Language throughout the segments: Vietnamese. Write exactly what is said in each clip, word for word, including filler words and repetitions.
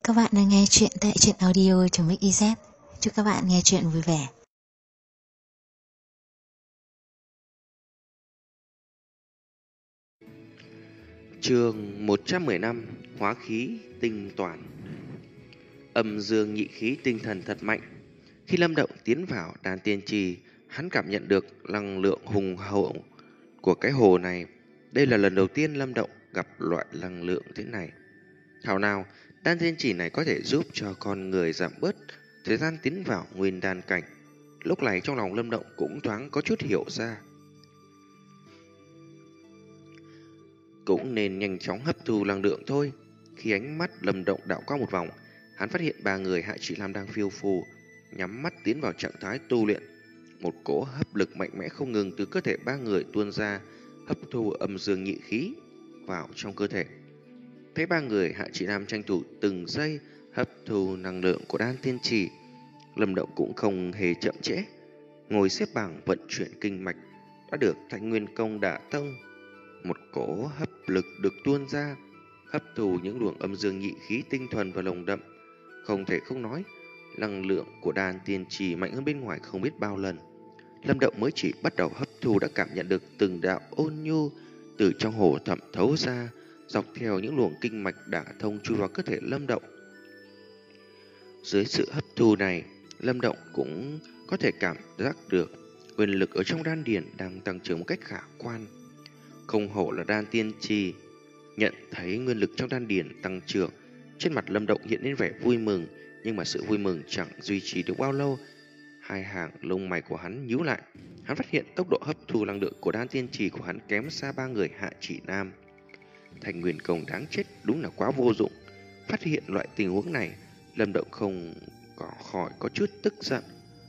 Các bạn đang nghe chuyện tại truyện audio.mixyz. Chúc các bạn nghe chuyện vui vẻ. Chương một trăm mười lăm. Hóa khí tinh toàn. Âm dương nhị khí tinh thần thật mạnh. Khi Lâm Động tiến vào đan tiên trì, hắn cảm nhận được năng lượng hùng hậu của cái hồ này. Đây là lần đầu tiên Lâm Động gặp loại năng lượng thế này. Thảo nào đan tiên trì này có thể giúp cho con người giảm bớt thời gian tiến vào nguyên đan cảnh. Lúc này trong lòng Lâm Động cũng thoáng có chút hiểu ra. Cũng nên nhanh chóng hấp thu năng lượng thôi. Khi ánh mắt Lâm Động đảo qua một vòng, hắn phát hiện ba người Hạ Chỉ Lam đang phiêu phù, nhắm mắt tiến vào trạng thái tu luyện. Một cỗ hấp lực mạnh mẽ không ngừng từ cơ thể ba người tuôn ra, hấp thu âm dương nhị khí vào trong cơ thể. Thấy ba người Hạ Chỉ Lam tranh thủ từng giây hấp thu năng lượng của đan tiên trì, Lâm Động cũng không hề chậm trễ, ngồi xếp bằng vận chuyển kinh mạch đã được Thanh Nguyên Công đả thông. Một cỗ hấp lực được tuôn ra, hấp thu những luồng âm dương nhị khí tinh thuần và nồng đậm. Không thể không nói, năng lượng của đan tiên trì mạnh hơn bên ngoài không biết bao lần. Lâm Động mới chỉ bắt đầu hấp thu đã cảm nhận được từng đạo ôn nhu từ trong hồ thẩm thấu ra, dọc theo những luồng kinh mạch đả thông chui vào cơ thể Lâm Động. Dưới sự hấp thu này, Lâm Động cũng có thể cảm giác được nguyên lực ở trong đan điền đang tăng trưởng một cách khả quan. Không hổ là đan tiên trì. Nhận thấy nguyên lực trong đan điền tăng trưởng, trên mặt Lâm Động hiện lên vẻ vui mừng, nhưng mà sự vui mừng chẳng duy trì được bao lâu. Hai hàng lông mày của hắn nhíu lại. Hắn phát hiện tốc độ hấp thu năng lượng của đan tiên trì của hắn kém xa ba người Hạ Chỉ Nam. Thanh Nguyên Công đáng chết, đúng là quá vô dụng. Phát hiện loại tình huống này, Lâm Động không có khỏi có chút tức giận.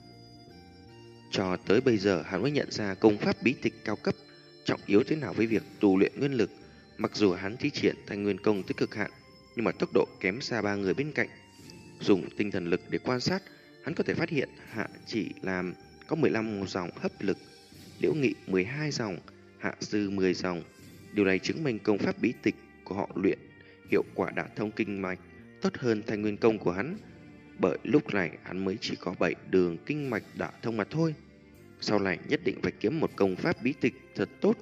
Cho tới bây giờ hắn mới nhận ra công pháp bí tịch cao cấp trọng yếu thế nào với việc tu luyện nguyên lực. Mặc dù hắn thi triển Thanh Nguyên Công tới cực hạn, nhưng mà tốc độ kém xa ba người bên cạnh. Dùng tinh thần lực để quan sát, hắn có thể phát hiện Hạ Chỉ Lam có mười lăm dòng hấp lực, Liễu Nghị mười hai dòng, Hạ Sư mười dòng. Điều này chứng minh công pháp bí tịch của họ luyện hiệu quả đả thông kinh mạch tốt hơn Thanh Nguyên Công của hắn. Bởi lúc này hắn mới chỉ có bảy đường kinh mạch đả thông mà thôi. Sau này nhất định phải kiếm một công pháp bí tịch thật tốt.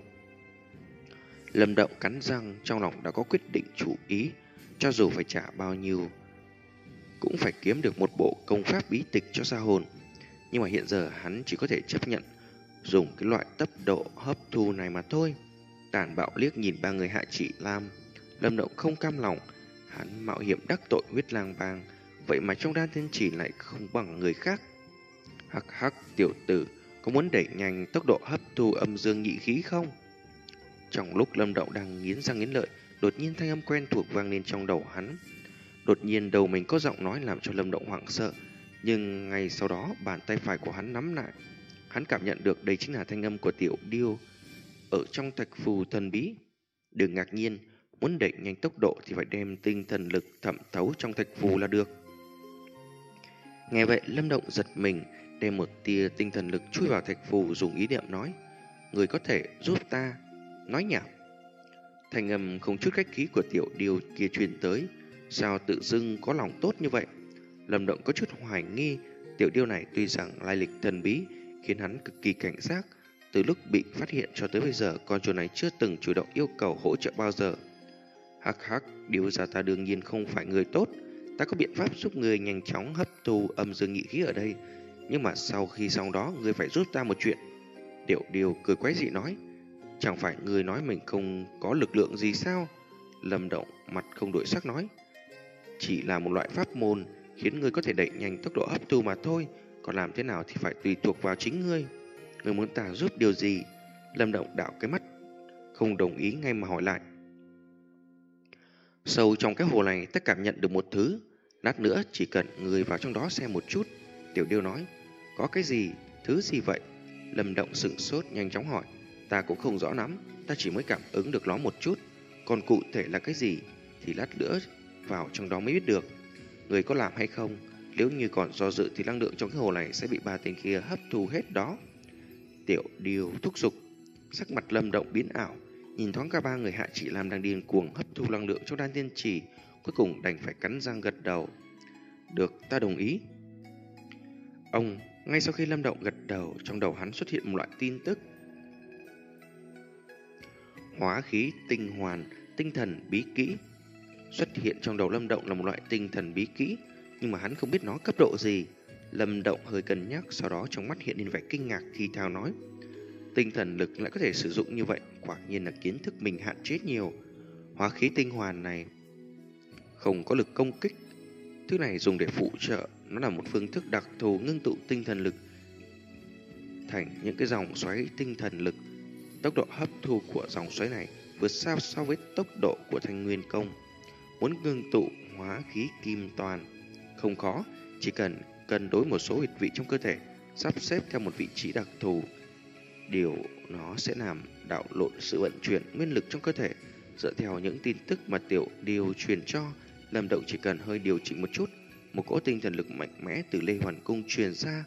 Lâm Động cắn răng, trong lòng đã có quyết định chủ ý. Cho dù phải trả bao nhiêu cũng phải kiếm được một bộ công pháp bí tịch cho gia hồn. Nhưng mà hiện giờ hắn chỉ có thể chấp nhận dùng cái loại tốc độ hấp thu này mà thôi. Tàn bạo liếc nhìn ba người Hạ Chỉ Lam, Lâm Động không cam lòng. Hắn mạo hiểm đắc tội huyết lang bang, vậy mà trong đan tiên trì lại không bằng người khác. Hắc hắc, tiểu tử, có muốn đẩy nhanh tốc độ hấp thu âm dương nhị khí không? Trong lúc Lâm Động đang nghiến răng nghiến lợi, đột nhiên thanh âm quen thuộc vang lên trong đầu hắn. Đột nhiên đầu mình có giọng nói làm cho Lâm Động hoảng sợ, nhưng ngay sau đó bàn tay phải của hắn nắm lại. Hắn cảm nhận được đây chính là thanh âm của Tiểu Điêu ở trong thạch phù thần bí. Đừng ngạc nhiên, muốn đẩy nhanh tốc độ thì phải đem tinh thần lực thẩm thấu trong thạch phù là được. Nghe vậy, Lâm Động giật mình, đem một tia tinh thần lực chui vào thạch phù, dùng ý niệm nói: người có thể giúp ta. Nói nhảm. Thanh âm không chút khách khí của Tiểu Điêu kia truyền tới. Sao tự dưng có lòng tốt như vậy? Lâm Động có chút hoài nghi. Tiểu Điêu này tuy rằng lai lịch thần bí, khiến hắn cực kỳ cảnh giác. Từ lúc bị phát hiện cho tới bây giờ, con chuột này chưa từng chủ động yêu cầu hỗ trợ bao giờ. Hắc hắc, Điêu gia ta đương nhiên không phải người tốt. Ta có biện pháp giúp người nhanh chóng hấp thu âm dương nhị khí ở đây. Nhưng mà sau khi xong đó, người phải giúp ta một chuyện. Tiểu Điêu cười quái dị nói: chẳng phải người nói mình không có lực lượng gì sao? Lâm Động mặt không đổi sắc nói: chỉ là một loại pháp môn khiến ngươi có thể đẩy nhanh tốc độ hấp thu mà thôi. Còn làm thế nào thì phải tùy thuộc vào chính ngươi. Ngươi muốn ta giúp điều gì? Lâm Động đảo cái mắt, không đồng ý ngay mà hỏi lại. Sâu trong cái hồ này ta cảm nhận được một thứ. Lát nữa chỉ cần ngươi vào trong đó xem một chút. Tiểu Điêu nói: có cái gì? Thứ gì vậy? Lâm Động sửng sốt nhanh chóng hỏi: ta cũng không rõ lắm, ta chỉ mới cảm ứng được nó một chút. Còn cụ thể là cái gì thì lát nữa vào trong đó mới biết được. Người có làm hay không? Nếu như còn do dự thì năng lượng trong cái hồ này sẽ bị ba tên kia hấp thu hết đó. Tiểu Điêu thúc giục. Sắc mặt Lâm Động biến ảo, nhìn thoáng cả ba người Hạ Chỉ Lam đang điên cuồng hấp thu năng lượng trong đan tiên trì, cuối cùng đành phải cắn răng gật đầu. Được, ta đồng ý. Ông, ngay sau khi Lâm Động gật đầu, trong đầu hắn xuất hiện một loại tin tức. Hóa khí tinh hoàn, tinh thần bí kỹ. Xuất hiện trong đầu Lâm Động là một loại tinh thần bí kỹ, nhưng mà hắn không biết nó cấp độ gì. Lâm Động hơi cân nhắc, sau đó trong mắt hiện lên vẻ kinh ngạc thì thào nói: tinh thần lực lại có thể sử dụng như vậy, quả nhiên là kiến thức mình hạn chế nhiều. Hóa khí tinh hoàn này không có lực công kích, thứ này dùng để phụ trợ, nó là một phương thức đặc thù ngưng tụ tinh thần lực thành những cái dòng xoáy tinh thần lực. Tốc độ hấp thu của dòng xoáy này vượt xa so với tốc độ của Thanh Nguyên công. Muốn ngưng tụ hóa khí kim toàn không khó, chỉ cần cân đối một số huyệt vị trong cơ thể, sắp xếp theo một vị trí đặc thù, điều nó sẽ làm đảo lộn sự vận chuyển nguyên lực trong cơ thể. Dựa theo những tin tức mà Tiểu Điêu truyền cho, Lâm Động chỉ cần hơi điều chỉnh một chút, một cỗ tinh thần lực mạnh mẽ từ Lê Hoàn Cung truyền ra.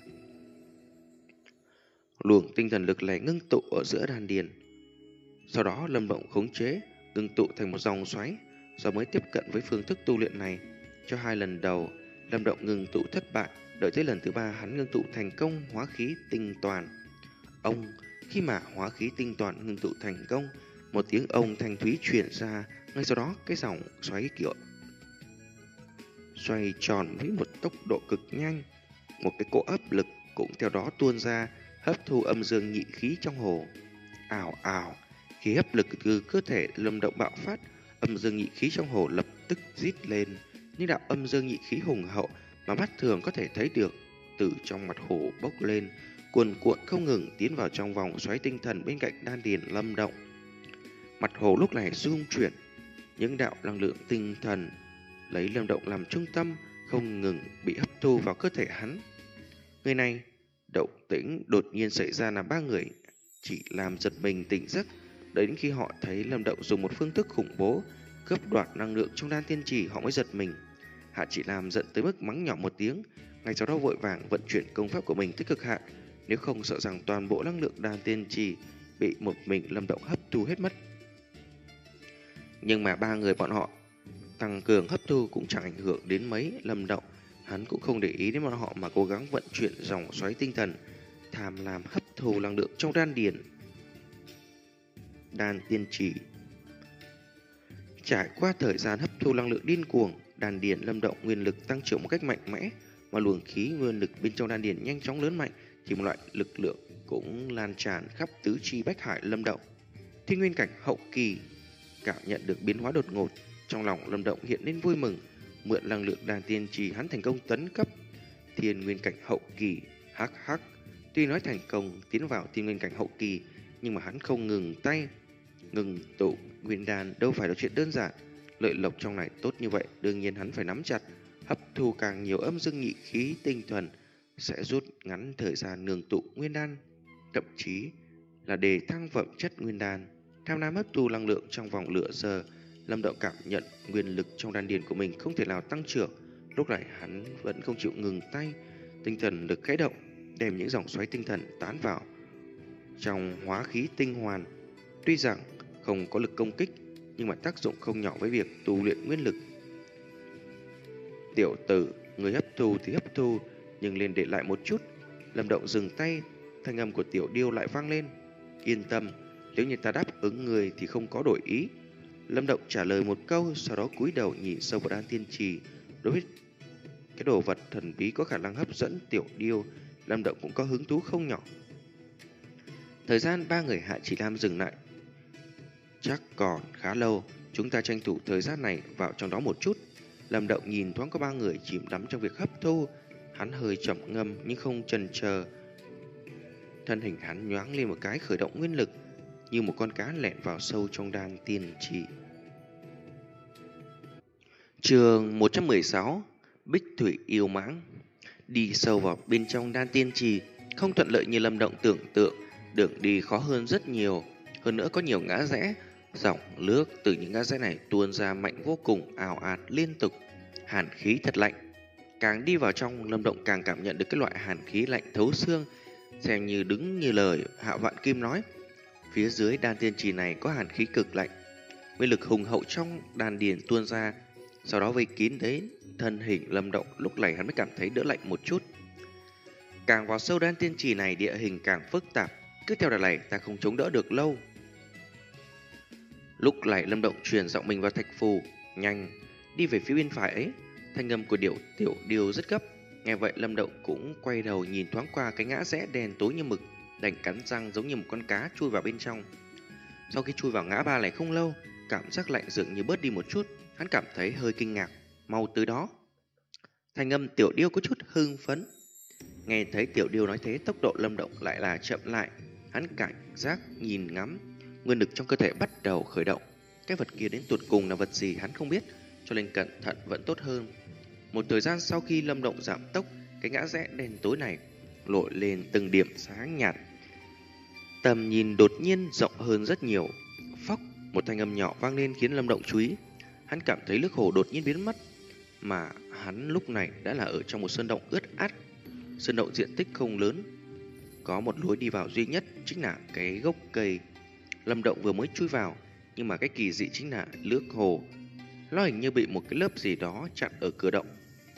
Luồng tinh thần lực này ngưng tụ ở giữa đan điền, sau đó Lâm Động khống chế ngưng tụ thành một dòng xoáy, rồi mới tiếp cận với phương thức tu luyện này. Cho hai lần đầu Lâm Động ngưng tụ thất bại, đợi tới lần thứ ba hắn ngưng tụ thành công hóa khí tinh toàn. Ông, khi mà hóa khí tinh toàn ngưng tụ thành công, một tiếng ông thanh thúy truyền ra, ngay sau đó cái dòng xoáy kiểu xoay tròn với một tốc độ cực nhanh, một cái cỗ áp lực cũng theo đó tuôn ra, hấp thu âm dương nhị khí trong hồ. Ào ào, khi hấp lực từ cơ thể Lâm Động bạo phát, âm dương nhị khí trong hồ lập tức rít lên, những đạo âm dương nhị khí hùng hậu mà mắt thường có thể thấy được từ trong mặt hồ bốc lên, cuồn cuộn không ngừng tiến vào trong vòng xoáy tinh thần bên cạnh đan điền Lâm Động. Mặt hồ lúc này rung chuyển, những đạo năng lượng tinh thần lấy Lâm Động làm trung tâm không ngừng bị hấp thu vào cơ thể hắn. Người này, động tĩnh đột nhiên xảy ra là ba người chỉ làm giật mình tỉnh giấc. Đợi đến khi họ thấy Lâm Động dùng một phương thức khủng bố cướp đoạt năng lượng trong đan tiên trì, họ mới giật mình. Hạ Chỉ Lam giận tới mức mắng nhỏ một tiếng, ngay sau đó vội vàng vận chuyển công pháp của mình tới cực hạn, nếu không sợ rằng toàn bộ năng lượng đan tiên trì bị một mình Lâm Động hấp thu hết mất. Nhưng mà ba người bọn họ tăng cường hấp thu cũng chẳng ảnh hưởng đến mấy Lâm Động. Hắn cũng không để ý đến bọn họ mà cố gắng vận chuyển dòng xoáy tinh thần, tham lam hấp thu năng lượng trong đan điền đan tiên trì. Trải qua thời gian hấp thu năng lượng điên cuồng, đan điền Lâm Động nguyên lực tăng trưởng một cách mạnh mẽ, mà luồng khí nguyên lực bên trong đan điền nhanh chóng lớn mạnh, thì một loại lực lượng cũng lan tràn khắp tứ chi bách hải Lâm Động. Thiên nguyên cảnh hậu kỳ cảm nhận được biến hóa đột ngột, trong lòng Lâm Động hiện lên vui mừng. Mượn năng lượng đan tiên trì, hắn thành công tấn cấp thiên nguyên cảnh hậu kỳ. Hắc hắc, tuy nói thành công tiến vào thiên nguyên cảnh hậu kỳ, nhưng mà hắn không ngừng tay. Ngừng tụ nguyên đan đâu phải là chuyện đơn giản. Lợi lộc trong này tốt như vậy, đương nhiên hắn phải nắm chặt. Hấp thu càng nhiều âm dương nhị khí tinh thuần sẽ rút ngắn thời gian nương tụ nguyên đan, thậm chí là đề thăng phẩm chất nguyên đan. Tham lam hấp thu năng lượng trong vòng nửa giờ, Lâm Động cảm nhận nguyên lực trong đan điền của mình không thể nào tăng trưởng. Lúc này hắn vẫn không chịu ngừng tay, tinh thần lực khẽ động, đem những dòng xoáy tinh thần tán vào trong hóa khí tinh hoàn. Tuy rằng không có lực công kích, nhưng mà tác dụng không nhỏ với việc tu luyện nguyên lực. Tiểu tử, người hấp thu thì hấp thu, nhưng liền để lại một chút. Lâm Động dừng tay, thanh âm của Tiểu Điêu lại vang lên. Yên tâm, nếu như ta đáp ứng người thì không có đổi ý. Lâm Động trả lời một câu, sau đó cúi đầu nhìn sâu vào đan tiên trì. Đối với cái đồ vật thần bí có khả năng hấp dẫn Tiểu Điêu, Lâm Động cũng có hứng thú không nhỏ. Thời gian ba người Hạ Chỉ Lam dừng lại chắc còn khá lâu, chúng ta tranh thủ thời gian này vào trong đó một chút. Lâm Động nhìn thoáng có ba người chìm đắm trong việc hấp thu, hắn hơi chậm ngâm nhưng không chần chờ. Thân hình hắn nhoáng lên một cái, khởi động nguyên lực như một con cá lẹn vào sâu trong đan tiên trì. Chương một trăm mười sáu, Bích Thủy Yêu Mãng. Đi sâu vào bên trong đan tiên trì không thuận lợi như Lâm Động tưởng tượng, đường đi khó hơn rất nhiều, hơn nữa có nhiều ngã rẽ. Dòng nước từ những ngã rẽ này tuôn ra mạnh vô cùng, ào ạt liên tục, hàn khí thật lạnh. Càng đi vào trong, Lâm Động càng cảm nhận được cái loại hàn khí lạnh thấu xương, xem như đứng như lời Hạ Vạn Kim nói. Phía dưới đan tiên trì này có hàn khí cực lạnh, nguyên lực hùng hậu trong đan điền tuôn ra, sau đó vây kín đến thân hình Lâm Động. Lúc này hắn mới cảm thấy đỡ lạnh một chút. Càng vào sâu đan tiên trì này, địa hình càng phức tạp, cứ theo đà này ta không chống đỡ được lâu. Lúc này Lâm Động truyền giọng mình vào thạch phù, nhanh đi về phía bên phải ấy. Thanh âm của điệu tiểu điêu rất gấp. Nghe vậy Lâm Động cũng quay đầu nhìn thoáng qua cái ngã rẽ đen tối như mực, đành cắn răng giống như một con cá chui vào bên trong. Sau khi chui vào ngã ba này không lâu, cảm giác lạnh dường như bớt đi một chút. Hắn cảm thấy hơi kinh ngạc. Mau tới đó. Thanh âm tiểu điêu có chút hưng phấn. Nghe thấy tiểu điêu nói thế, tốc độ Lâm Động lại là chậm lại. Hắn cảnh giác nhìn ngắm, nguyên lực trong cơ thể bắt đầu khởi động. Cái vật kia đến tuột cùng là vật gì hắn không biết, cho nên cẩn thận vẫn tốt hơn. Một thời gian sau khi Lâm Động giảm tốc, cái ngã rẽ đen tối này lộ lên từng điểm sáng nhạt. Tầm nhìn đột nhiên rộng hơn rất nhiều. Phốc, một thanh âm nhỏ vang lên khiến Lâm Động chú ý. Hắn cảm thấy nước hồ đột nhiên biến mất, mà hắn lúc này đã là ở trong một sơn động ướt át. Sơn động diện tích không lớn, có một lối đi vào duy nhất, chính là cái gốc cây. Lâm Động vừa mới chui vào, nhưng mà cái kỳ dị chính là nước hồ nó hình như bị một cái lớp gì đó chặn ở cửa động.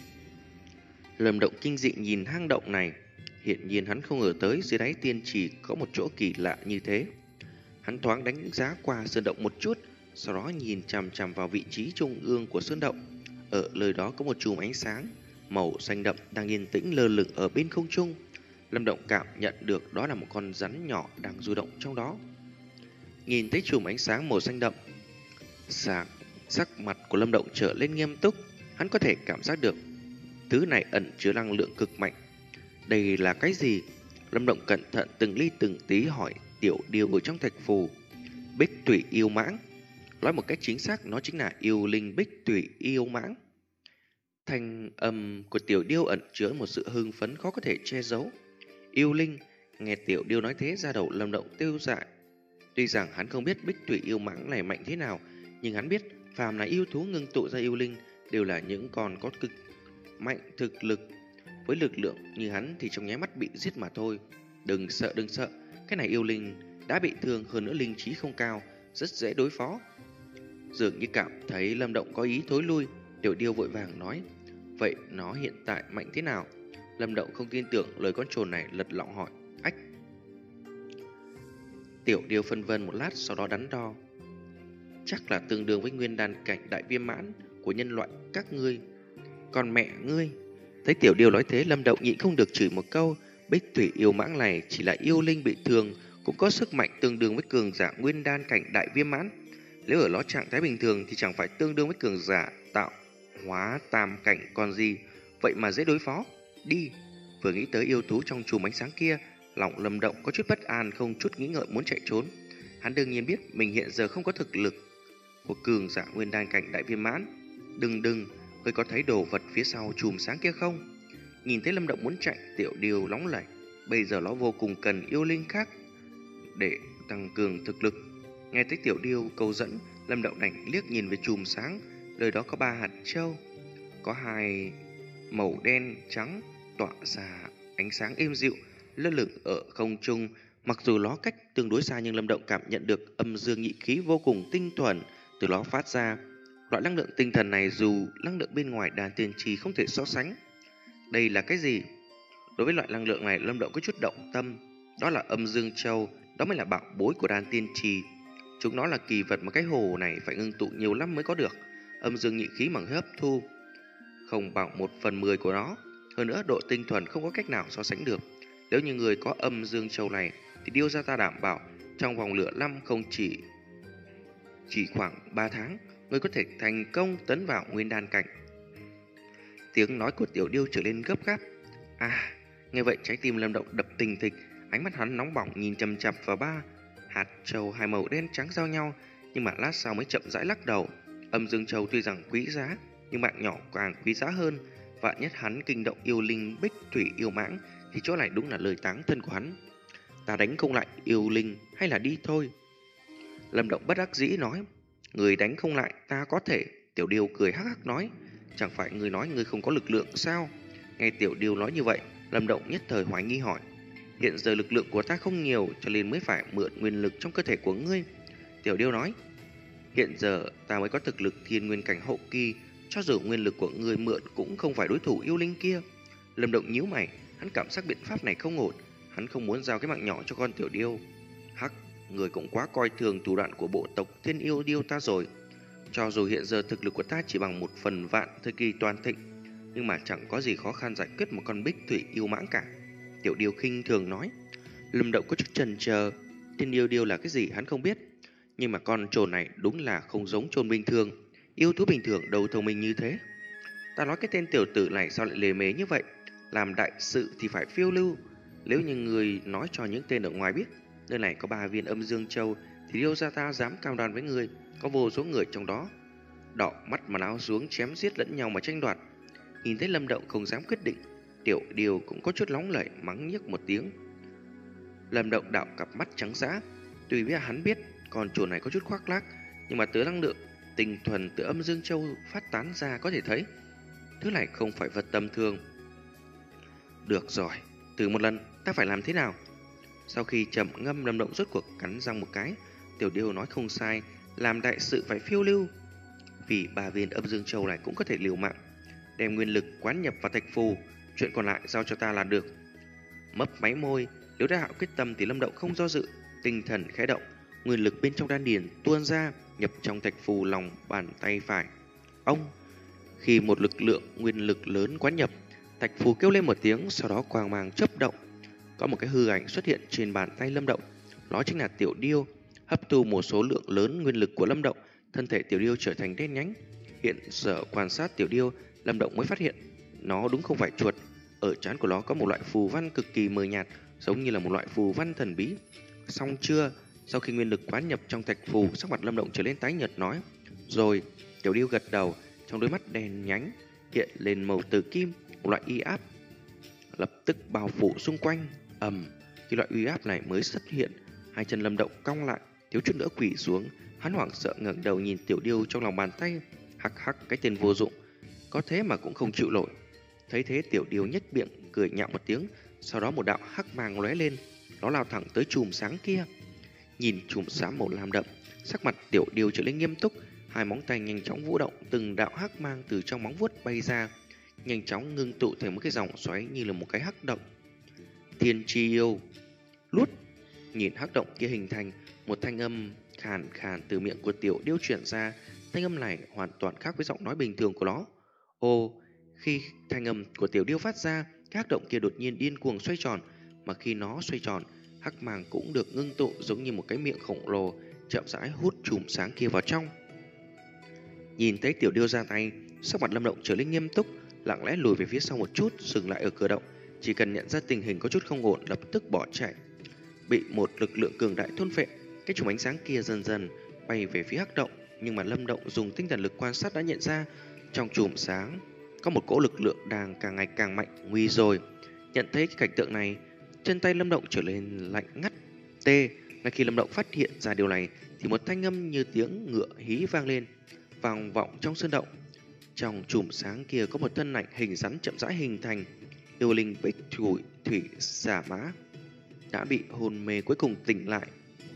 Lâm Động kinh dị nhìn hang động này. Hiện nhiên hắn không ngờ tới dưới đáy tiên trì có một chỗ kỳ lạ như thế. Hắn thoáng đánh giá qua sơn động một chút, sau đó nhìn chằm chằm vào vị trí trung ương của sơn động. Ở nơi đó có một chùm ánh sáng màu xanh đậm đang yên tĩnh lơ lửng ở bên không trung. Lâm Động cảm nhận được đó là một con rắn nhỏ đang du động trong đó. Nhìn thấy chùm ánh sáng màu xanh đậm, sắc sắc mặt của Lâm Động trở lên nghiêm túc. Hắn có thể cảm giác được thứ này ẩn chứa năng lượng cực mạnh. Đây là cái gì? Lâm Động cẩn thận từng ly từng tí hỏi tiểu điêu ở trong thạch phù. Bích Tủy Yêu Mãng. Nói một cách chính xác, nó chính là yêu linh Bích Tủy Yêu Mãng. Thanh âm của tiểu điêu ẩn chứa một sự hưng phấn khó có thể che giấu. Yêu linh. Nghe tiểu điêu nói thế, da đầu Lâm Động tiêu dại. Tuy rằng hắn không biết Bích Tủy Yêu Mãng này mạnh thế nào, nhưng hắn biết phàm là yêu thú ngưng tụ ra yêu linh đều là những con có cực mạnh thực lực. Với lực lượng như hắn thì trong nháy mắt bị giết mà thôi. Đừng sợ, đừng sợ. Cái này yêu linh đã bị thương, hơn nữa linh trí không cao, rất dễ đối phó. Dường như cảm thấy Lâm Động có ý thối lui, tiểu điêu vội vàng nói. Vậy nó hiện tại mạnh thế nào? Lâm Động không tin tưởng lời con trồn này, lật lọng hỏi. Ách. Tiểu điêu phân vân một lát, sau đó đắn đo. Chắc là tương đương với nguyên đan cảnh đại viêm mãn của nhân loại các ngươi. Còn mẹ ngươi. Thấy tiểu điêu nói thế, Lâm Động nhịn không được chửi một câu. Bích Tủy Yêu Mãng này chỉ là yêu linh bị thương, cũng có sức mạnh tương đương với cường giả nguyên đan cảnh đại viêm mãn. Nếu ở nó trạng thái bình thường thì chẳng phải tương đương với cường giả tạo hóa tam cảnh còn gì. Vậy mà dễ đối phó. Đi. Vừa nghĩ tới yêu thú trong chùm ánh sáng kia, lòng Lâm Động có chút bất an, không chút nghĩ ngợi muốn chạy trốn. Hắn đương nhiên biết mình hiện giờ không có thực lực của cường giả nguyên đan cảnh đại viêm mãn. Đừng đừng, ngươi có thấy đồ vật phía sau chùm sáng kia không? Nhìn thấy Lâm Động muốn chạy, tiểu điêu nóng nảy. Bây giờ nó vô cùng cần yêu linh khác để tăng cường thực lực. Nghe thấy tiểu điêu câu dẫn, Lâm Động đành liếc nhìn về chùm sáng. Nơi đó có ba hạt châu, có hai màu đen trắng tỏa ra ánh sáng êm dịu, lơ lửng ở không trung. Mặc dù nó cách tương đối xa, nhưng Lâm Động cảm nhận được âm dương nhị khí vô cùng tinh thuần từ nó phát ra. Loại năng lượng tinh thần này dù năng lượng bên ngoài đan tiên trì không thể so sánh. Đây là cái gì? Đối với loại năng lượng này, Lâm Động có chút động tâm. Đó là âm dương châu, đó mới là bảo bối của đan tiên trì. Chúng nó là kỳ vật mà cái hồ này phải ngưng tụ nhiều lắm mới có được. Âm dương nhị khí bằng hấp thu không bằng một phần mười của nó. Hơn nữa độ tinh thuần không có cách nào so sánh được. Nếu như người có âm dương châu này thì điêu ra ta đảm bảo trong vòng lửa năm không chỉ chỉ khoảng ba tháng, người có thể thành công tấn vào nguyên đan cảnh. Tiếng nói của tiểu điêu trở lên gấp gáp. À, nghe vậy trái tim Lâm Động đập thình thịch, ánh mắt hắn nóng bỏng nhìn chằm chằm vào ba hạt châu hai màu đen trắng giao nhau, nhưng mà lát sau mới chậm rãi lắc đầu. Âm dương châu tuy rằng quý giá, nhưng mạng nhỏ càng quý giá hơn. Vạn nhất hắn kinh động yêu linh Bích Thủy Yêu Mãng thì chỗ này đúng là lời táng thân của hắn. Ta đánh không lại yêu linh hay là đi thôi? Lâm Động bất đắc dĩ nói. Người đánh không lại ta có thể. Tiểu điêu cười hắc hắc nói. Chẳng phải người nói người không có lực lượng sao? Nghe tiểu điêu nói như vậy, Lâm Động nhất thời hoài nghi hỏi. Hiện giờ lực lượng của ta không nhiều, cho nên mới phải mượn nguyên lực trong cơ thể của ngươi. Tiểu điêu nói. Hiện giờ ta mới có thực lực thiên nguyên cảnh hậu kỳ, cho dù nguyên lực của người mượn cũng không phải đối thủ yêu linh kia. Lâm Động nhíu mày, hắn cảm giác biện pháp này không ổn, hắn không muốn giao cái mạng nhỏ cho con tiểu điêu. Hắc, người cũng quá coi thường thủ đoạn của bộ tộc Thiên Yêu Điêu ta rồi. Cho dù hiện giờ thực lực của ta chỉ bằng một phần vạn thời kỳ toàn thịnh, nhưng mà chẳng có gì khó khăn giải quyết một con bích thủy yêu mãng cả. Tiểu điêu khinh thường nói. Lâm Động có chút chần chờ, Thiên Yêu Điêu là cái gì hắn không biết, nhưng mà con trồn này đúng là không giống trồn bình thường. Yêu thú bình thường đâu thông minh như thế. Ta nói cái tên tiểu tử này sao lại lề mề như vậy? Làm đại sự thì phải phiêu lưu. Nếu như người nói cho những tên ở ngoài biết nơi này có ba viên âm dương châu, thì điêu gia ta dám cam đoan với người có vô số người trong đó đỏ mắt mà náo xuống chém giết lẫn nhau mà tranh đoạt. Nhìn thấy Lâm Động không dám quyết định, tiểu điêu cũng có chút nóng nảy mắng nhiếc một tiếng. Lâm Động đạo cặp mắt trắng dã, tuy biết hắn biết con chuột này có chút khoác lác, nhưng mà tứ năng lượng tinh thuần từ âm dương châu phát tán ra có thể thấy thứ này không phải vật tầm thường. Được rồi, thử một lần, ta phải làm thế nào? Sau khi trầm ngâm, Lâm Động rốt cuộc cắn răng một cái. Tiểu điêu nói không sai, làm đại sự phải phiêu lưu. Vì ba viên âm dương châu này cũng có thể liều mạng, đem nguyên lực quán nhập vào thạch phù, chuyện còn lại giao cho ta là được. Mấp máy môi, nếu đã hạ quyết tâm thì Lâm Động không do dự, tinh thần khẽ động, nguyên lực bên trong đan điền tuôn ra, nhập trong thạch phù lòng bàn tay phải. Ông, khi một lực lượng nguyên lực lớn quán nhập, thạch phù kêu lên một tiếng, sau đó quang mang chớp động, có một cái hư ảnh xuất hiện trên bàn tay Lâm Động. Đó chính là tiểu điêu. Hấp thu một số lượng lớn nguyên lực của Lâm Động, thân thể tiểu điêu trở thành đen nhánh. Hiện giờ quan sát tiểu điêu, Lâm Động mới phát hiện nó đúng không phải chuột. Ở trán của nó có một loại phù văn cực kỳ mờ nhạt, giống như là một loại phù văn thần bí. Xong chưa? Sau khi nguyên lực quán nhập trong thạch phù, sắc mặt Lâm Động trở lên tái nhợt nói. Rồi. Tiểu điêu gật đầu, trong đôi mắt đen nhánh hiện lên màu tử kim, một loại uy áp lập tức bao phủ xung quanh. Ầm, khi loại uy áp này mới xuất hiện, hai chân Lâm Động cong lại, thiếu chút nữa quỳ xuống. Hắn hoảng sợ ngẩng đầu nhìn tiểu điêu trong lòng bàn tay. Hắc hắc, cái tên vô dụng, có thế mà cũng không chịu nổi. Thấy thế, tiểu điêu nhếch miệng cười nhạo một tiếng, sau đó một đạo hắc mang lóe lên, nó lao thẳng tới chùm sáng kia. Nhìn chùm sáng màu lam đậm, sắc mặt tiểu điêu trở nên nghiêm túc, hai móng tay nhanh chóng vũ động, từng đạo hắc mang từ trong móng vuốt bay ra, nhanh chóng ngưng tụ thành một cái dòng xoáy như là một cái hắc động. Thiên chi yêu lút. Nhìn hắc động kia hình thành, một thanh âm khàn khàn từ miệng của tiểu điêu truyền ra. Thanh âm này hoàn toàn khác với giọng nói bình thường của nó. Ô, khi thanh âm của tiểu điêu phát ra, cái hắc động kia đột nhiên điên cuồng xoay tròn, mà khi nó xoay tròn, hắc màng cũng được ngưng tụ giống như một cái miệng khổng lồ, chậm rãi hút chùm sáng kia vào trong. Nhìn thấy tiểu điêu ra tay, sắc mặt Lâm Động trở nên nghiêm túc, lặng lẽ lùi về phía sau một chút, dừng lại ở cửa động. Chỉ cần nhận ra tình hình có chút không ổn, lập tức bỏ chạy. Bị một lực lượng cường đại thôn phệ, cái chùm ánh sáng kia dần dần bay về phía hắc động. Nhưng mà Lâm Động dùng tinh thần lực quan sát đã nhận ra, trong chùm sáng có một cỗ lực lượng đang càng ngày càng mạnh. Nguy rồi. Nhận thấy cái cảnh tượng này, chân tay Lâm Động trở nên lạnh ngắt. Tê. Ngay khi Lâm Động phát hiện ra điều này, thì một thanh âm như tiếng ngựa hí vang lên, vang vọng trong sơn động. Trong chùm sáng kia có một thân ảnh hình rắn chậm rãi hình thành. Yêu linh bích thủy thủy xả má đã bị hôn mê cuối cùng tỉnh lại.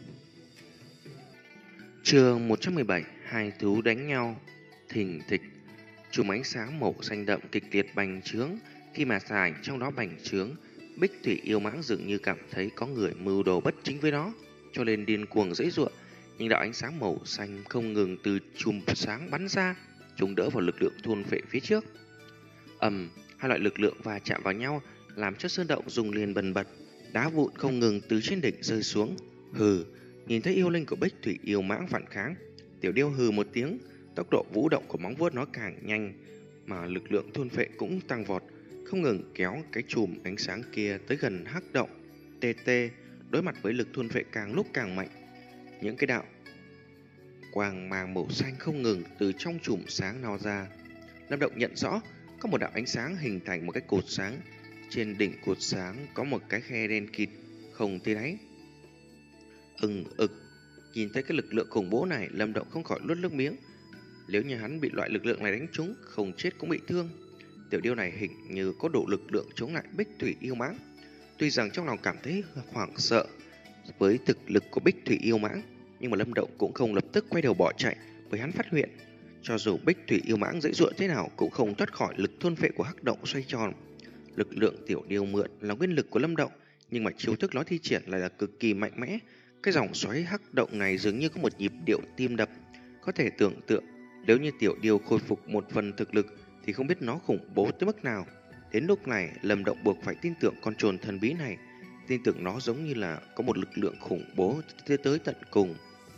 Chương một trăm mười bảy. Hai thú đánh nhau. Thình thịch. Chùm ánh sáng màu xanh đậm kịch liệt bành trướng. Khi mà xài trong đó bành trướng, bích thủy yêu mãng dường như cảm thấy có người mưu đồ bất chính với nó, cho nên điên cuồng giãy giụa. Nhưng đạo ánh sáng màu xanh không ngừng từ chùm sáng bắn ra, chúng đỡ vào lực lượng thôn phệ phía trước. Ầm, hai loại lực lượng va chạm vào nhau, làm cho sơn động rung lên bần bật, đá vụn không ngừng từ trên đỉnh rơi xuống. Hừ, nhìn thấy yêu linh của bích thủy yêu mãng phản kháng, tiểu điêu hừ một tiếng, tốc độ vũ động của móng vuốt nó càng nhanh, mà lực lượng thôn phệ cũng tăng vọt, không ngừng kéo cái chùm ánh sáng kia tới gần hắc động. Tê tê, đối mặt với lực thôn phệ càng lúc càng mạnh, những cái đạo quang mang màu xanh không ngừng từ trong chùm sáng nào ra. Lâm Động nhận rõ có một đạo ánh sáng hình thành một cái cột sáng, trên đỉnh cột sáng có một cái khe đen kịt không thấy đáy. Ừng ực, nhìn thấy cái lực lượng khủng bố này, Lâm Động không khỏi nuốt nước miếng. Nếu như hắn bị loại lực lượng này đánh trúng, không chết cũng bị thương. Tiểu điêu này hình như có đủ lực lượng chống lại bích thủy yêu mãng. Tuy rằng trong lòng cảm thấy hoảng sợ với thực lực của bích thủy yêu mãng, nhưng mà Lâm Động cũng không lập tức quay đầu bỏ chạy, bởi hắn phát hiện Cho dù Bích Thủy Yêu Mãng dãy dụa thế nào cũng không thoát khỏi lực thôn phệ của hắc động xoay tròn. Lực lượng tiểu điêu mượn là nguyên lực của Lâm Động, nhưng mà chiêu thức nó thi triển lại là cực kỳ mạnh mẽ. Cái dòng xoáy hắc động này dường như có một nhịp điệu tim đập. Có thể tưởng tượng nếu như tiểu điêu khôi phục một phần thực lực thì không biết nó khủng bố tới mức nào. Đến lúc này Lâm Động buộc phải tin tưởng con trồn thần bí này, tin tưởng nó giống như là có một lực lượng khủng bố tới, tới tận cùng.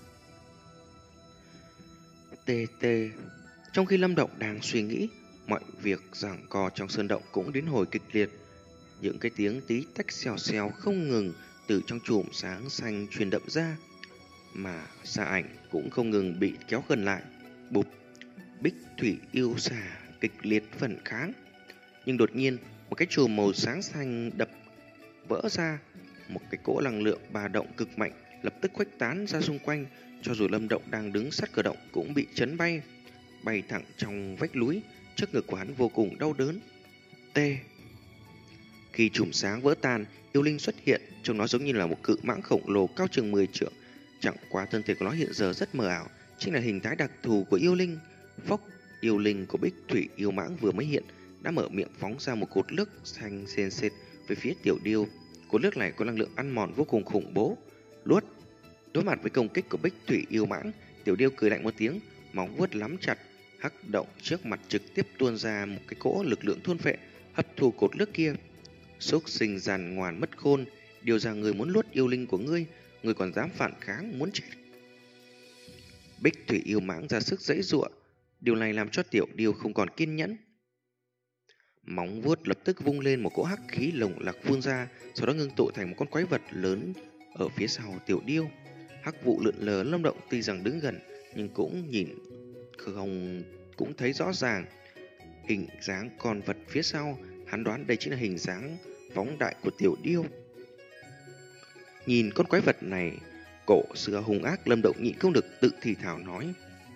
Tê tê. Trong khi Lâm Động đang suy nghĩ, mọi việc giằng co trong sơn động cũng đến hồi kịch liệt. Những cái tiếng tí tách xèo xèo không ngừng từ trong chùm sáng xanh truyền đậm ra, mà xa ảnh cũng không ngừng bị kéo gần lại. Bụp. Bích Thủy Yêu Xà kịch liệt phản kháng, nhưng đột nhiên một cái chùm màu sáng xanh đập vỡ ra, một cái cỗ năng lượng ba động cực mạnh lập tức khuếch tán ra xung quanh. Cho dù Lâm Động đang đứng sát cửa động cũng bị chấn bay, bay thẳng trong vách núi. Trước ngực của hắn vô cùng đau đớn. T. Khi chùm sáng vỡ tan, yêu linh xuất hiện, trông nó giống như là một cự mãng khổng lồ cao chừng mười trượng. Chẳng qua thân thể của nó hiện giờ rất mờ ảo, chính là hình thái đặc thù của yêu linh. Phốc. Yêu linh của Bích Thủy Yêu Mãng vừa mới hiện đã mở miệng phóng ra một cột nước xanh sền sệt về phía tiểu điêu. Cột nước này có năng lượng ăn mòn vô cùng khủng bố. Luốt. Đối mặt với công kích của Bích Thủy Yêu Mãng, tiểu điêu cười lạnh một tiếng, móng vuốt nắm chặt hắc động trước mặt, trực tiếp tuôn ra một cái cỗ lực lượng thôn phệ, hấp thu cột nước kia. Xúc sinh giàn ngoàn mất khôn, điều ra người muốn luốt yêu linh của ngươi, ngươi còn dám phản kháng, muốn chết. Bích Thủy Yêu Mãng ra sức giãy giụa, điều này làm cho tiểu điêu không còn kiên nhẫn. Móng vuốt lập tức vung lên, một cỗ hắc khí lồng lặc phun ra, sau đó ngưng tụ thành một con quái vật lớn ở phía sau tiểu điêu. Hắc vụ lượn lờ. Lâm Động tuy rằng đứng gần nhưng cũng nhìn không cũng thấy rõ ràng hình dáng con vật phía sau. Hắn đoán đây chính là hình dáng phóng đại của tiểu điêu. Nhìn con quái vật này cổ xưa hung ác, Lâm Động nhịn không được tự thì thào nói: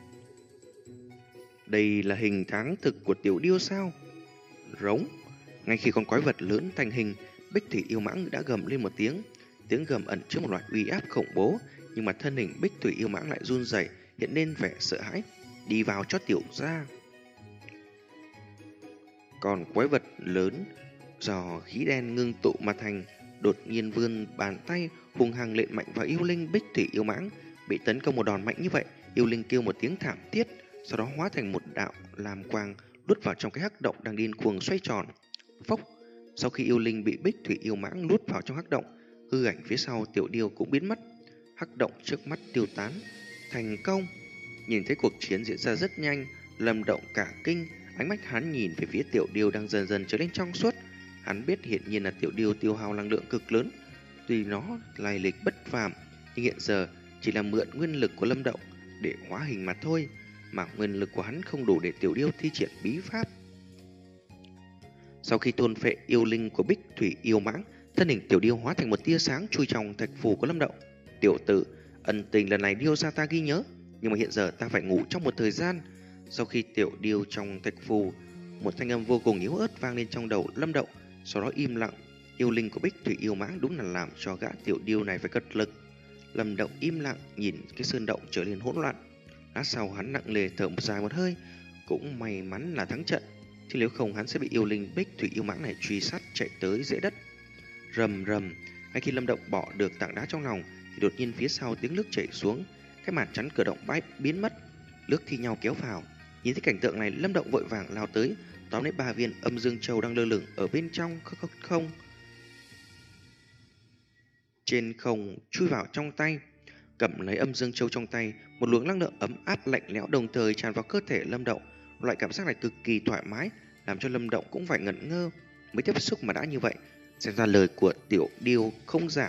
đây là hình dáng thực của tiểu điêu sao? Rống. Ngay khi con quái vật lớn thành hình, Bích Thủy Yêu Mãng đã gầm lên một tiếng. Tiếng gầm ẩn chứa một loại uy áp khủng bố, nhưng mà thân hình Bích Thủy Yêu Mãng lại run rẩy, hiện lên vẻ sợ hãi. Đi vào cho tiểu gia. Còn quái vật lớn do khí đen ngưng tụ mà thành đột nhiên vươn bàn tay hung hăng lện mạnh vào yêu linh Bích Thủy Yêu Mãng. Bị tấn công một đòn mạnh như vậy, yêu linh kêu một tiếng thảm thiết, sau đó hóa thành một đạo lam quang luốt vào trong cái hắc động đang điên cuồng xoay tròn. Phốc. Sau khi yêu linh bị Bích Thủy Yêu Mãng luốt vào trong hắc động, hư ảnh phía sau tiểu điêu cũng biến mất. Hắc động trước mắt tiêu tán. Thành công. Nhìn thấy cuộc chiến diễn ra rất nhanh, Lâm Động cả kinh, ánh mắt hắn nhìn về phía tiểu điêu đang dần dần trở nên trong suốt. Hắn biết hiện nhiên là tiểu điêu tiêu hao năng lượng cực lớn, tuy nó lai lịch bất phàm, nhưng hiện giờ chỉ là mượn nguyên lực của Lâm Động để hóa hình mà thôi, mà nguyên lực của hắn không đủ để tiểu điêu thi triển bí pháp. Sau khi thôn phệ yêu linh của Bích Thủy Yêu Mãng, thân hình tiểu điêu hóa thành một tia sáng chui trong thạch phù của Lâm Động. Tiểu tử, ân tình lần này điêu ra ta ghi nhớ, nhưng mà hiện giờ ta phải ngủ trong một thời gian. Sau khi tiểu điêu trong thạch phù, một thanh âm vô cùng yếu ớt vang lên trong đầu Lâm Động, sau đó im lặng. Yêu linh của Bích Thủy Yêu Mãng đúng là làm cho gã tiểu điêu này phải cật lực. Lâm Động im lặng nhìn cái sơn động trở nên hỗn loạn. Lát sau hắn nặng nề thở một dài một hơi, cũng may mắn là thắng trận, chứ nếu không hắn sẽ bị yêu linh Bích Thủy Yêu Mãng này truy sát chạy tới dễ đất. Rầm rầm. Ngay khi Lâm Động bỏ được tảng đá trong lòng thì đột nhiên phía sau tiếng nước chảy xuống, cái màn chắn cửa động bãi biến mất, nước thi nhau kéo vào. Nhìn thấy cảnh tượng này, Lâm Động vội vàng lao tới, tóm lấy ba viên âm dương châu đang lơ lửng ở bên trong không, không. Trên không chui vào trong tay, cầm lấy âm dương châu trong tay, một luồng năng lượng ấm áp lạnh lẽo đồng thời tràn vào cơ thể Lâm Động. Loại cảm giác này cực kỳ thoải mái, làm cho Lâm Động cũng phải ngẩn ngơ. Mới tiếp xúc mà đã như vậy, xem ra lời của tiểu điêu không giả.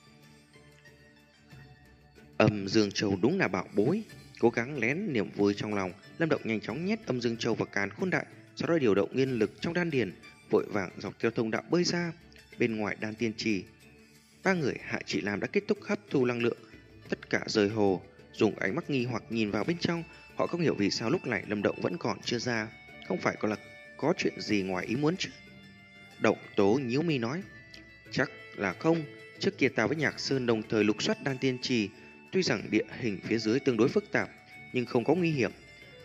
Âm dương châu đúng là bảo bối. Cố gắng lén niềm vui trong lòng, Lâm Động nhanh chóng nhét âm dương châu vào càn khôn đại, sau đó điều động nguyên lực trong đan điền, vội vàng dọc theo thông đạo bơi ra. Bên ngoài đan tiên trì, ba người Hạ Chỉ Lam đã kết thúc hấp thu năng lượng, tất cả rời hồ, dùng ánh mắt nghi hoặc nhìn vào bên trong. Họ không hiểu vì sao lúc này Lâm Động vẫn còn chưa ra, không phải có là có chuyện gì ngoài ý muốn chứ? Động Tố nhíu mi nói: chắc là không. Trước kia ta với Nhạc Sơn đồng thời lục soát đan tiên trì, tuy rằng địa hình phía dưới tương đối phức tạp nhưng không có nguy hiểm.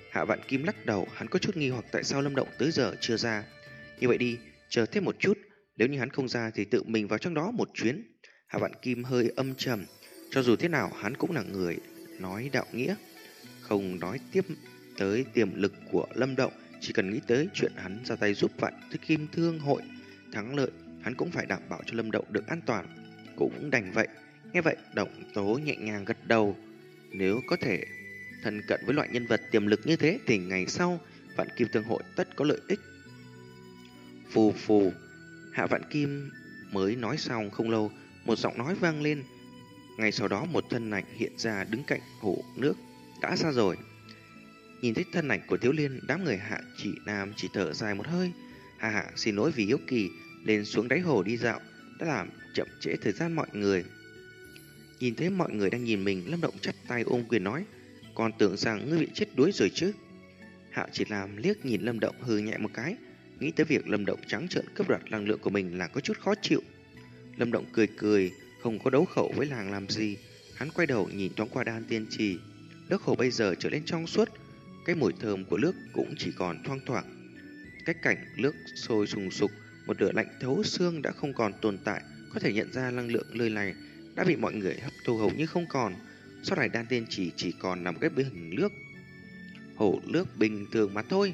Hạ Vạn Kim lắc đầu, hắn có chút nghi hoặc tại sao Lâm Động tới giờ chưa ra. Như vậy đi, chờ thêm một chút, nếu như hắn không ra thì tự mình vào trong đó một chuyến. Hạ Vạn Kim hơi âm trầm, cho dù thế nào hắn cũng là người nói đạo nghĩa. Không nói tiếp tới tiềm lực của Lâm Động, chỉ cần nghĩ tới chuyện hắn ra tay giúp Vạn Kim Thương hội thắng lợi, hắn cũng phải đảm bảo cho Lâm Động được an toàn. Cũng đành vậy. Nghe vậy, Động Tố nhẹ nhàng gật đầu. Nếu có thể thân cận với loại nhân vật tiềm lực như thế thì ngày sau Vạn Kim Thương hội tất có lợi ích. Phù phù, Hạ Vạn Kim mới nói xong không lâu, một giọng nói vang lên. Ngay sau đó một thân ảnh hiện ra đứng cạnh hồ nước đã ra rồi. Nhìn thấy thân ảnh của Thiếu Liên, đám người Hạ Chỉ Nam chỉ thở dài một hơi. Hà hạ, xin lỗi vì hiếu kỳ, lên xuống đáy hồ đi dạo đã làm chậm trễ thời gian mọi người. Nhìn thấy mọi người đang nhìn mình, Lâm Động chắp tay ôm quyền nói, còn tưởng rằng ngươi bị chết đuối rồi chứ. Hạ Chỉ Nam liếc nhìn Lâm Động hừ nhẹ một cái, nghĩ tới việc Lâm Động trắng trợn cướp đoạt năng lượng của mình là có chút khó chịu. Lâm Động cười cười, không có đấu khẩu với làng làm gì. Hắn quay đầu nhìn thoáng qua đan tiên trì. Nước hồ bây giờ trở nên trong suốt, cái mùi thơm của nước cũng chỉ còn thoang thoảng. Cách cảnh nước sôi sùng sục, một lửa lạnh thấu xương đã không còn tồn tại. Có thể nhận ra năng lượng nơi này đã bị mọi người hấp thu hầu như không còn. Sau này đan tiên trì chỉ còn nằm cái bình nước, hồ nước bình thường mà thôi.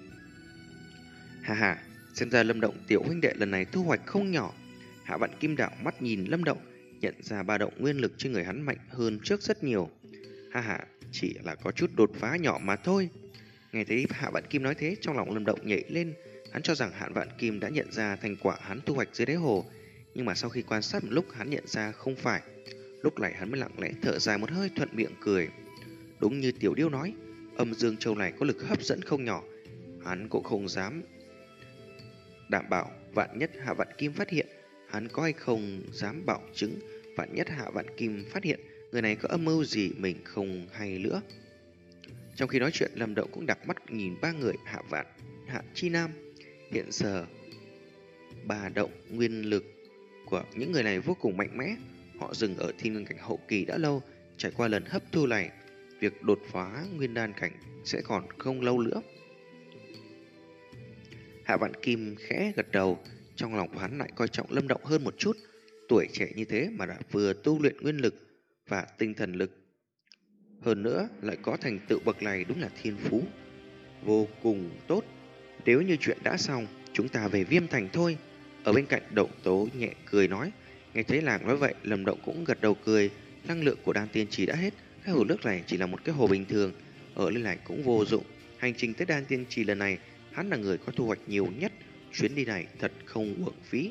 Hà hà, xem ra Lâm Động tiểu huynh đệ lần này thu hoạch không nhỏ. Hạ Vạn Kim đạo mắt nhìn Lâm Động, nhận ra ba động nguyên lực trên người hắn mạnh hơn trước rất nhiều. Ha ha, chỉ là có chút đột phá nhỏ mà thôi. Nghe thấy Hạ Vạn Kim nói thế, trong lòng Lâm Động nhảy lên. Hắn cho rằng Hạ Vạn Kim đã nhận ra thành quả hắn thu hoạch dưới đáy hồ, nhưng mà sau khi quan sát một lúc hắn nhận ra không phải. Lúc này hắn mới lặng lẽ thở dài một hơi, thuận miệng cười. Đúng như Tiểu Điêu nói, âm dương châu này có lực hấp dẫn không nhỏ. Hắn cũng không dám đảm bảo, vạn nhất Hạ Vạn Kim phát hiện, hắn có hay không dám bảo chứng. Vạn nhất Hạ Vạn Kim phát hiện người này có âm mưu gì mình không hay nữa. Trong khi nói chuyện, Lâm Động cũng đặt mắt nhìn ba người Hạ Vạn, Hạ Chi Nam. Hiện giờ ba động nguyên lực của những người này vô cùng mạnh mẽ. Họ dừng ở thiên nguyên cảnh hậu kỳ đã lâu. Trải qua lần hấp thu này, việc đột phá nguyên đan cảnh sẽ còn không lâu nữa. Hạ Vạn Kim khẽ gật đầu. Trong lòng của hắn lại coi trọng Lâm Động hơn một chút. Tuổi trẻ như thế mà đã vừa tu luyện nguyên lực và tinh thần lực, hơn nữa lại có thành tựu bậc này, đúng là thiên phú vô cùng tốt. Nếu như chuyện đã xong, chúng ta về Viêm Thành thôi. Ở bên cạnh Động Tố nhẹ cười nói. Nghe thấy làng nói vậy, Lâm Động cũng gật đầu cười. Năng lượng của đan tiên trì đã hết, cái hồ nước này chỉ là một cái hồ bình thường, ở lên này cũng vô dụng. Hành trình tới đan tiên trì lần này, hắn là người có thu hoạch nhiều nhất. Chuyến đi này thật không uổng phí.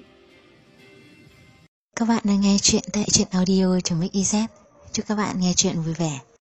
Các bạn đang nghe chuyện tại truyện audio.mixyz. Chúc các bạn nghe chuyện vui vẻ.